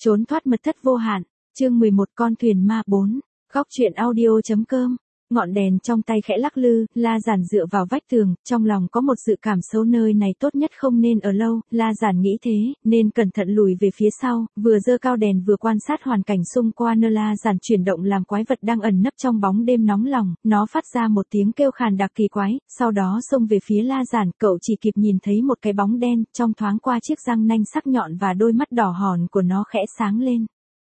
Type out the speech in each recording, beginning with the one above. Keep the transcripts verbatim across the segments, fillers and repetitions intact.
Trốn thoát mật thất vô hạn, chương mười một con thuyền ma bốn, góc truyện audio.com. Ngọn đèn trong tay khẽ lắc lư, La Giản dựa vào vách tường, trong lòng có một dự cảm xấu, nơi này tốt nhất không nên ở lâu. La Giản nghĩ thế, nên cẩn thận lùi về phía sau, vừa giơ cao đèn vừa quan sát hoàn cảnh xung quanh. La Giản chuyển động làm quái vật đang ẩn nấp trong bóng đêm nóng lòng, nó phát ra một tiếng kêu khàn đặc kỳ quái, sau đó xông về phía La Giản. Cậu chỉ kịp nhìn thấy một cái bóng đen, trong thoáng qua chiếc răng nanh sắc nhọn và đôi mắt đỏ hòn của nó khẽ sáng lên.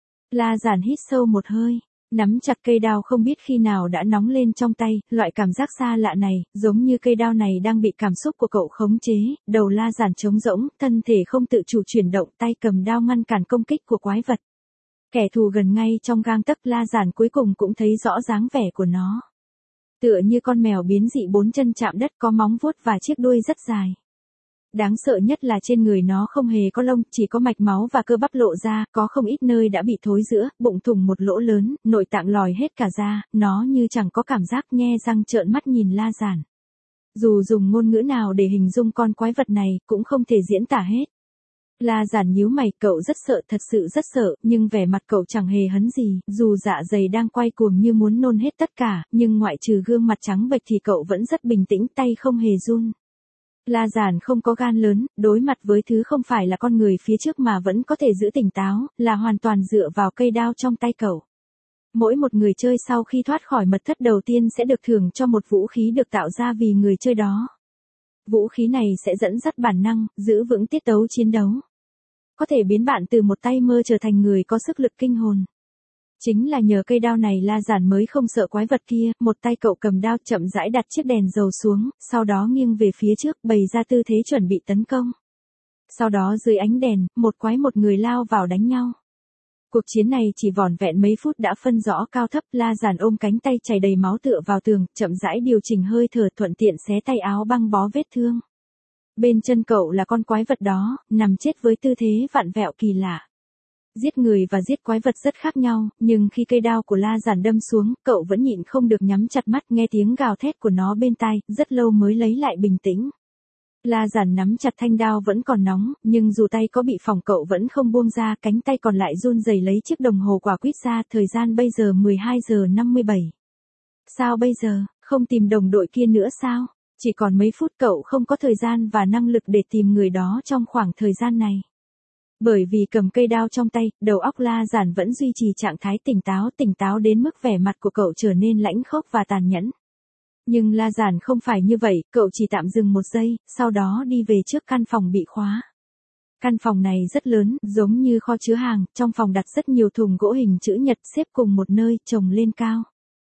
La Giản hít sâu một hơi, nắm chặt cây đao không biết khi nào đã nóng lên trong tay, loại cảm giác xa lạ này, giống như cây đao này đang bị cảm xúc của cậu khống chế. Đầu La Giản trống rỗng, thân thể không tự chủ chuyển động, tay cầm đao ngăn cản công kích của quái vật. Kẻ thù gần ngay trong gang tấc. La Giản cuối cùng cũng thấy rõ dáng vẻ của nó. Tựa như con mèo biến dị bốn chân chạm đất, có móng vuốt và chiếc đuôi rất dài. Đáng sợ nhất là trên người nó không hề có lông, chỉ có mạch máu và cơ bắp lộ ra, có không ít nơi đã bị thối rữa, bụng thủng một lỗ lớn, nội tạng lòi hết cả ra, nó như chẳng có cảm giác, nhe răng trợn mắt nhìn La Giản. Dù dùng ngôn ngữ nào để hình dung con quái vật này, cũng không thể diễn tả hết. La Giản nhíu mày, cậu rất sợ, thật sự rất sợ, nhưng vẻ mặt cậu chẳng hề hấn gì, dù dạ dày đang quay cuồng như muốn nôn hết tất cả, nhưng ngoại trừ gương mặt trắng bệch thì cậu vẫn rất bình tĩnh, tay không hề run. La Giản không có gan lớn, đối mặt với thứ không phải là con người phía trước mà vẫn có thể giữ tỉnh táo, là hoàn toàn dựa vào cây đao trong tay cậu. Mỗi một người chơi sau khi thoát khỏi mật thất đầu tiên sẽ được thưởng cho một vũ khí được tạo ra vì người chơi đó. Vũ khí này sẽ dẫn dắt bản năng, giữ vững tiết tấu chiến đấu. Có thể biến bạn từ một tay mơ trở thành người có sức lực kinh hồn. Chính là nhờ cây đao này La Giản mới không sợ quái vật kia. Một tay cậu cầm đao chậm rãi đặt chiếc đèn dầu xuống, sau đó nghiêng về phía trước, bày ra tư thế chuẩn bị tấn công. Sau đó dưới ánh đèn, một quái một người lao vào đánh nhau. Cuộc chiến này chỉ vỏn vẹn mấy phút đã phân rõ cao thấp. La Giản ôm cánh tay chảy đầy máu tựa vào tường, chậm rãi điều chỉnh hơi thở, thuận tiện xé tay áo băng bó vết thương. Bên chân cậu là con quái vật đó, nằm chết với tư thế vặn vẹo kỳ lạ. Giết người và giết quái vật rất khác nhau, nhưng khi cây đao của La Giản đâm xuống, cậu vẫn nhịn không được nhắm chặt mắt, nghe tiếng gào thét của nó bên tai, rất lâu mới lấy lại bình tĩnh. La Giản nắm chặt thanh đao vẫn còn nóng, nhưng dù tay có bị phỏng cậu vẫn không buông ra, cánh tay còn lại run rẩy lấy chiếc đồng hồ quả quýt ra, thời gian bây giờ mười hai giờ năm mươi bảy. Sao bây giờ, không tìm đồng đội kia nữa sao? Chỉ còn mấy phút, cậu không có thời gian và năng lực để tìm người đó trong khoảng thời gian này. Bởi vì cầm cây đao trong tay, đầu óc La Giản vẫn duy trì trạng thái tỉnh táo, tỉnh táo đến mức vẻ mặt của cậu trở nên lãnh khốc và tàn nhẫn. Nhưng La Giản không phải như vậy, cậu chỉ tạm dừng một giây, sau đó đi về trước căn phòng bị khóa. Căn phòng này rất lớn, giống như kho chứa hàng, trong phòng đặt rất nhiều thùng gỗ hình chữ nhật xếp cùng một nơi, chồng lên cao.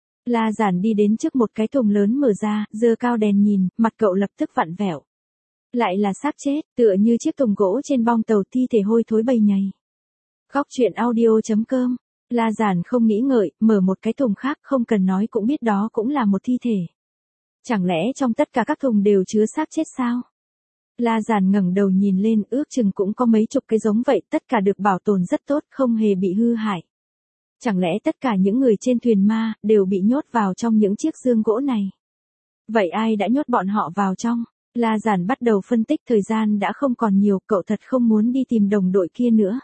La Giản đi đến trước một cái thùng lớn mở ra, giơ cao đèn nhìn, mặt cậu lập tức vặn vẹo. Lại là xác chết, tựa như chiếc thùng gỗ trên bong tàu, thi thể hôi thối bầy nhầy. Góc truyện audio.com. La Giản không nghĩ ngợi, mở một cái thùng khác, không cần nói cũng biết đó cũng là một thi thể. Chẳng lẽ trong tất cả các thùng đều chứa xác chết sao? La Giản ngẩng đầu nhìn lên, ước chừng cũng có mấy chục cái giống vậy, tất cả được bảo tồn rất tốt, không hề bị hư hại. Chẳng lẽ tất cả những người trên thuyền ma đều bị nhốt vào trong những chiếc giương gỗ này? Vậy ai đã nhốt bọn họ vào trong? La Giản bắt đầu phân tích, thời gian đã không còn nhiều, cậu thật không muốn đi tìm đồng đội kia nữa.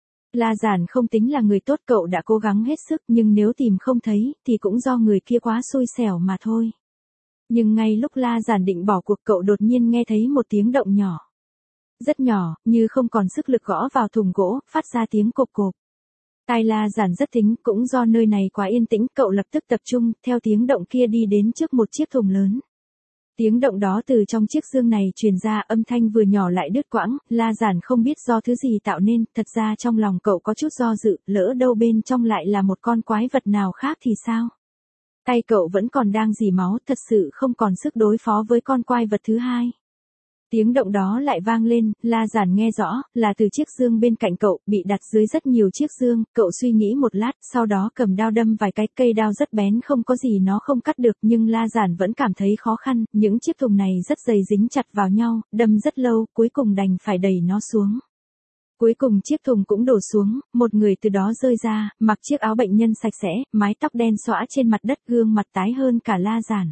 La Giản không tính là người tốt, cậu đã cố gắng hết sức, nhưng nếu tìm không thấy, thì cũng do người kia quá xui xẻo mà thôi. Nhưng ngay lúc La Giản định bỏ cuộc, cậu đột nhiên nghe thấy một tiếng động nhỏ. Rất nhỏ, như không còn sức lực gõ vào thùng gỗ, phát ra tiếng cộp cộp. Tai La Giản rất thính, cũng do nơi này quá yên tĩnh, cậu lập tức tập trung, theo tiếng động kia đi đến trước một chiếc thùng lớn. Tiếng động đó từ trong chiếc giương này truyền ra, âm thanh vừa nhỏ lại đứt quãng. La Giản không biết do thứ gì tạo nên, thật ra trong lòng cậu có chút do dự, lỡ đâu bên trong lại là một con quái vật nào khác thì sao? Tay cậu vẫn còn đang rỉ máu, thật sự không còn sức đối phó với con quái vật thứ hai. Tiếng động đó lại vang lên, La Giản nghe rõ, là từ chiếc giương bên cạnh cậu, bị đặt dưới rất nhiều chiếc giương. Cậu suy nghĩ một lát, sau đó cầm đao đâm vài cái, cây đao rất bén, không có gì nó không cắt được, nhưng La Giản vẫn cảm thấy khó khăn, những chiếc thùng này rất dày, dính chặt vào nhau, đâm rất lâu, cuối cùng đành phải đẩy nó xuống. Cuối cùng chiếc thùng cũng đổ xuống, một người từ đó rơi ra, mặc chiếc áo bệnh nhân sạch sẽ, mái tóc đen xõa trên mặt đất, gương mặt tái hơn cả La Giản.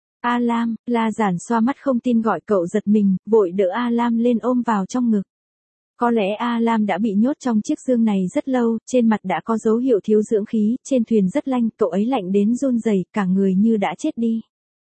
A Lam, La Giản xoa mắt không tin gọi cậu giật mình, vội đỡ A Lam lên ôm vào trong ngực. Có lẽ A Lam đã bị nhốt trong chiếc giường này rất lâu, trên mặt đã có dấu hiệu thiếu dưỡng khí, trên thuyền rất lạnh, cậu ấy lạnh đến run rẩy, cả người như đã chết đi.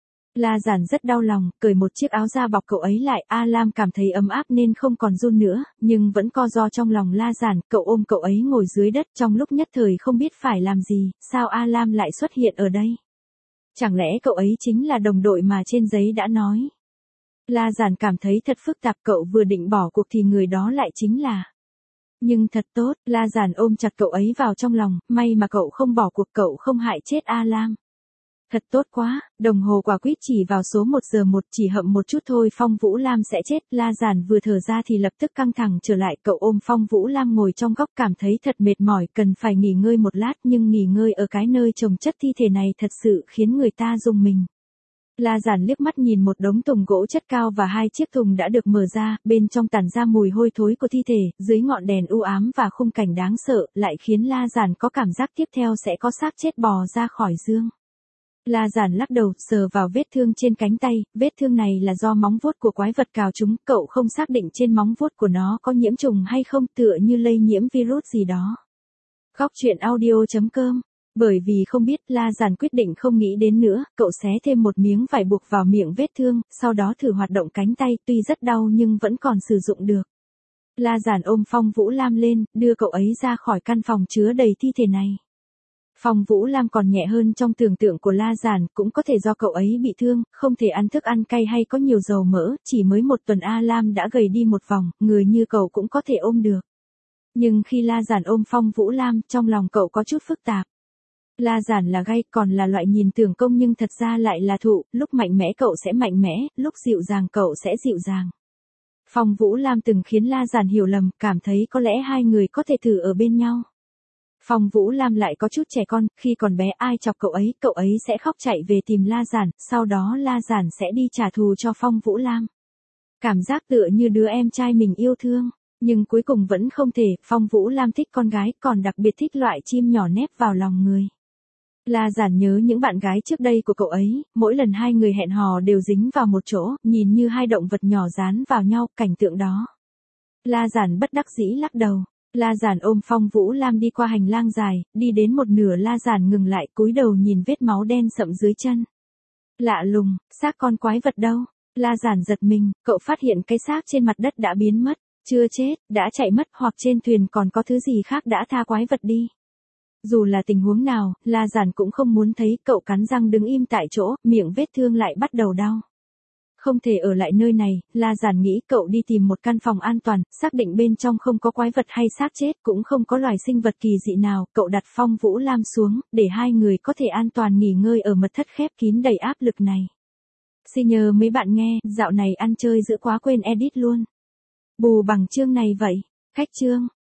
La Giản rất đau lòng, cởi một chiếc áo da bọc cậu ấy lại, A Lam cảm thấy ấm áp nên không còn run nữa, nhưng vẫn co ro trong lòng La Giản, cậu ôm cậu ấy ngồi dưới đất trong lúc nhất thời không biết phải làm gì, sao A Lam lại xuất hiện ở đây? Chẳng lẽ cậu ấy chính là đồng đội mà trên giấy đã nói? La Giản cảm thấy thật phức tạp, cậu vừa định bỏ cuộc thì người đó lại chính là. Nhưng thật tốt, La Giản ôm chặt cậu ấy vào trong lòng, may mà cậu không bỏ cuộc, cậu không hại chết A Lam. Thật tốt quá, đồng hồ quả quýt chỉ vào số một giờ một, chỉ hậm một chút thôi Phong Vũ Lam sẽ chết. La Giản vừa thở ra thì lập tức căng thẳng trở lại, cậu ôm Phong Vũ Lam ngồi trong góc cảm thấy thật mệt mỏi, cần phải nghỉ ngơi một lát, nhưng nghỉ ngơi ở cái nơi chồng chất thi thể này thật sự khiến người ta rùng mình. La Giản liếc mắt nhìn một đống thùng gỗ chất cao và hai chiếc thùng đã được mở ra, bên trong tản ra mùi hôi thối của thi thể, dưới ngọn đèn u ám và khung cảnh đáng sợ, lại khiến La Giản có cảm giác tiếp theo sẽ có xác chết bò ra khỏi giường. La Giản lắc đầu, sờ vào vết thương trên cánh tay, vết thương này là do móng vuốt của quái vật cào trúng, cậu không xác định trên móng vuốt của nó có nhiễm trùng hay không, tựa như lây nhiễm virus gì đó. Góc truyện audio chấm com. Bởi vì không biết, La Giản quyết định không nghĩ đến nữa, cậu xé thêm một miếng vải buộc vào miệng vết thương, sau đó thử hoạt động cánh tay, tuy rất đau nhưng vẫn còn sử dụng được. La Giản ôm Phong Vũ Lam lên, đưa cậu ấy ra khỏi căn phòng chứa đầy thi thể này. Phong Vũ Lam còn nhẹ hơn trong tưởng tượng của La Giản, cũng có thể do cậu ấy bị thương, không thể ăn thức ăn cay hay có nhiều dầu mỡ, chỉ mới một tuần A Lam đã gầy đi một vòng, người như cậu cũng có thể ôm được. Nhưng khi La Giản ôm Phong Vũ Lam, trong lòng cậu có chút phức tạp. La Giản là gai, còn là loại nhìn tưởng công nhưng thật ra lại là thụ, lúc mạnh mẽ cậu sẽ mạnh mẽ, lúc dịu dàng cậu sẽ dịu dàng. Phong Vũ Lam từng khiến La Giản hiểu lầm, cảm thấy có lẽ hai người có thể thử ở bên nhau. Phong Vũ Lam lại có chút trẻ con, khi còn bé ai chọc cậu ấy, cậu ấy sẽ khóc chạy về tìm La Giản, sau đó La Giản sẽ đi trả thù cho Phong Vũ Lam. Cảm giác tựa như đứa em trai mình yêu thương, nhưng cuối cùng vẫn không thể, Phong Vũ Lam thích con gái, còn đặc biệt thích loại chim nhỏ nép vào lòng người. La Giản nhớ những bạn gái trước đây của cậu ấy, mỗi lần hai người hẹn hò đều dính vào một chỗ, nhìn như hai động vật nhỏ dán vào nhau, cảnh tượng đó. La Giản bất đắc dĩ lắc đầu. La Giản ôm Phong Vũ Lam đi qua hành lang dài, đi đến một nửa La Giản ngừng lại, cúi đầu nhìn vết máu đen sậm dưới chân. Lạ lùng, xác con quái vật đâu? La Giản giật mình, cậu phát hiện cái xác trên mặt đất đã biến mất, chưa chết, đã chạy mất hoặc trên thuyền còn có thứ gì khác đã tha quái vật đi. Dù là tình huống nào, La Giản cũng không muốn thấy, cậu cắn răng đứng im tại chỗ, miệng vết thương lại bắt đầu đau. Không thể ở lại nơi này, La Giản nghĩ cậu đi tìm một căn phòng an toàn, xác định bên trong không có quái vật hay xác chết, cũng không có loài sinh vật kỳ dị nào, cậu đặt Phong Vũ Lam xuống, để hai người có thể an toàn nghỉ ngơi ở mật thất khép kín đầy áp lực này. Xin nhờ mấy bạn nghe, dạo này ăn chơi giữa quá quên edit luôn. Bù bằng chương này vậy, khách chương.